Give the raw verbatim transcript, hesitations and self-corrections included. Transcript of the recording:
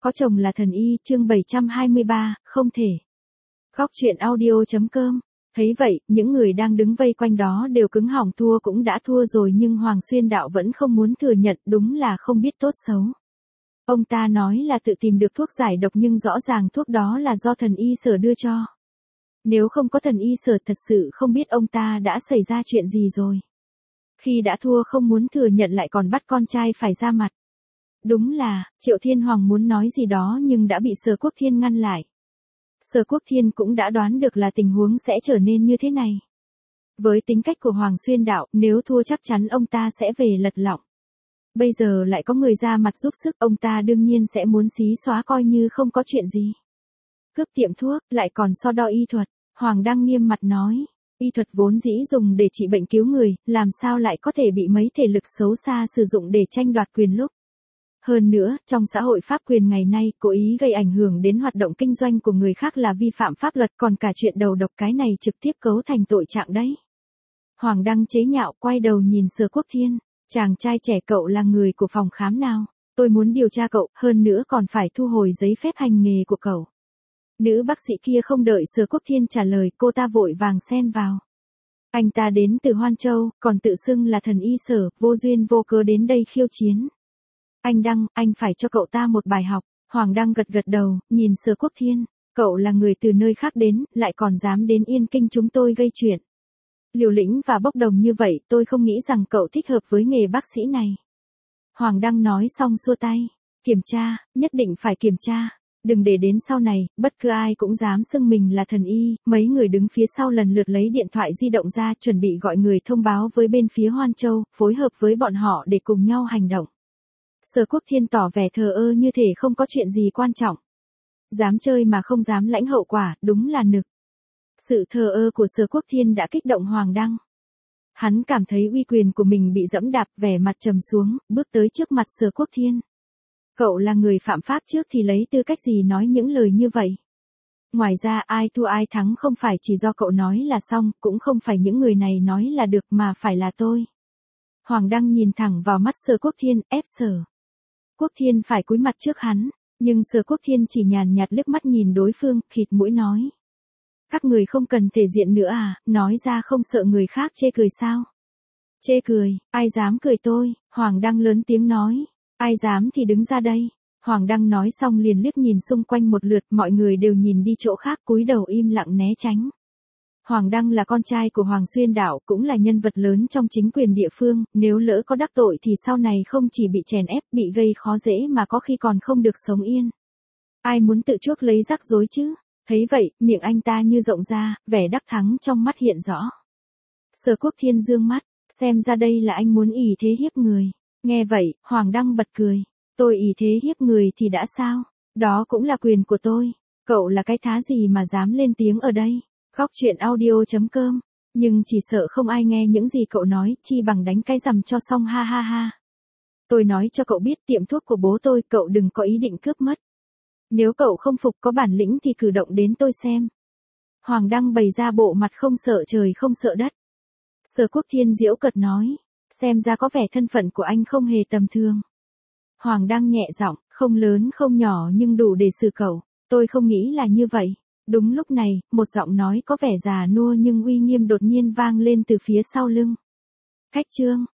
Có chồng là thần y, chương bảy trăm hai mươi ba, không thể. Góc truyện audio.com. Thấy vậy, những người đang đứng vây quanh đó đều cứng họng, thua cũng đã thua rồi, nhưng Hoàng Xuyên Đạo vẫn không muốn thừa nhận, đúng là không biết tốt xấu. Ông ta nói là tự tìm được thuốc giải độc, nhưng rõ ràng thuốc đó là do thần y Sở đưa cho. Nếu không có thần y Sở, thật sự không biết ông ta đã xảy ra chuyện gì rồi. Khi đã thua không muốn thừa nhận lại còn bắt con trai phải ra mặt. Đúng là, Triệu Thiên Hoàng muốn nói gì đó nhưng đã bị Sở Quốc Thiên ngăn lại. Sở Quốc Thiên cũng đã đoán được là tình huống sẽ trở nên như thế này. Với tính cách của Hoàng Xuyên Đạo, nếu thua chắc chắn ông ta sẽ về lật lọng. Bây giờ lại có người ra mặt giúp sức, ông ta đương nhiên sẽ muốn xí xóa coi như không có chuyện gì. Cướp tiệm thuốc, lại còn so đo y thuật, Hoàng Đăng nghiêm mặt nói. Y thuật vốn dĩ dùng để trị bệnh cứu người, làm sao lại có thể bị mấy thể lực xấu xa sử dụng để tranh đoạt quyền lúc. Hơn nữa, trong xã hội pháp quyền ngày nay, cố ý gây ảnh hưởng đến hoạt động kinh doanh của người khác là vi phạm pháp luật, còn cả chuyện đầu độc cái này trực tiếp cấu thành tội trạng đấy. Hoàng Đăng chế nhạo, quay đầu nhìn Sở Quốc Thiên. Chàng trai trẻ, cậu là người của phòng khám nào? Tôi muốn điều tra cậu, hơn nữa còn phải thu hồi giấy phép hành nghề của cậu. Nữ bác sĩ kia không đợi Sở Quốc Thiên trả lời, cô ta vội vàng xen vào. Anh ta đến từ Hoan Châu, còn tự xưng là thần y Sở, vô duyên vô cớ đến đây khiêu chiến. Anh Đăng, anh phải cho cậu ta một bài học. Hoàng Đăng gật gật đầu, nhìn Sở Quốc Thiên. Cậu là người từ nơi khác đến, lại còn dám đến Yên Kinh chúng tôi gây chuyện. Liều lĩnh và bốc đồng như vậy, tôi không nghĩ rằng cậu thích hợp với nghề bác sĩ này. Hoàng Đăng nói xong xua tay. Kiểm tra, nhất định phải kiểm tra. Đừng để đến sau này, bất cứ ai cũng dám xưng mình là thần y. Mấy người đứng phía sau lần lượt lấy điện thoại di động ra, chuẩn bị gọi người thông báo với bên phía Hoan Châu, phối hợp với bọn họ để cùng nhau hành động. Sở Quốc Thiên tỏ vẻ thờ ơ như thể không có chuyện gì quan trọng. Dám chơi mà không dám lãnh hậu quả, đúng là nực. Sự thờ ơ của Sở Quốc Thiên đã kích động Hoàng Đăng. Hắn cảm thấy uy quyền của mình bị dẫm đạp, vẻ mặt trầm xuống, bước tới trước mặt Sở Quốc Thiên. Cậu là người phạm pháp trước thì lấy tư cách gì nói những lời như vậy? Ngoài ra ai thua ai thắng không phải chỉ do cậu nói là xong, cũng không phải những người này nói là được mà phải là tôi. Hoàng Đăng nhìn thẳng vào mắt Sở Quốc Thiên, ép Sở Quốc Thiên phải cúi mặt trước hắn, nhưng Sở Quốc Thiên chỉ nhàn nhạt liếc mắt nhìn đối phương, khịt mũi nói. Các người không cần thể diện nữa à, nói ra không sợ người khác chê cười sao? Chê cười, ai dám cười tôi? Hoàng Đăng lớn tiếng nói. Ai dám thì đứng ra đây. Hoàng Đăng nói xong liền liếc nhìn xung quanh một lượt, mọi người đều nhìn đi chỗ khác, cúi đầu im lặng né tránh. Hoàng Đăng là con trai của Hoàng Xuyên Đạo, cũng là nhân vật lớn trong chính quyền địa phương, nếu lỡ có đắc tội thì sau này không chỉ bị chèn ép, bị gây khó dễ mà có khi còn không được sống yên. Ai muốn tự chuốc lấy rắc rối chứ? Thấy vậy, miệng anh ta như rộng ra, vẻ đắc thắng trong mắt hiện rõ. Sở Quốc Thiên dương mắt, xem ra đây là anh muốn ỷ thế hiếp người. Nghe vậy, Hoàng Đăng bật cười. Tôi ỷ thế hiếp người thì đã sao? Đó cũng là quyền của tôi. Cậu là cái thá gì mà dám lên tiếng ở đây? Góc truyện audio.com. Nhưng chỉ sợ không ai nghe những gì cậu nói, chi bằng đánh cái rằm cho xong, ha ha ha. Tôi nói cho cậu biết, tiệm thuốc của bố tôi, cậu đừng có ý định cướp mất. Nếu cậu không phục, có bản lĩnh thì cử động đến tôi xem. Hoàng Đăng bày ra bộ mặt không sợ trời không sợ đất. Sở Quốc Thiên giễu cợt nói. Xem ra có vẻ thân phận của anh không hề tầm thường. Hoàng Đăng nhẹ giọng, không lớn không nhỏ nhưng đủ để xử cậu. Tôi không nghĩ là như vậy. Đúng lúc này, một giọng nói có vẻ già nua nhưng uy nghiêm đột nhiên vang lên từ phía sau lưng. Khách Trương,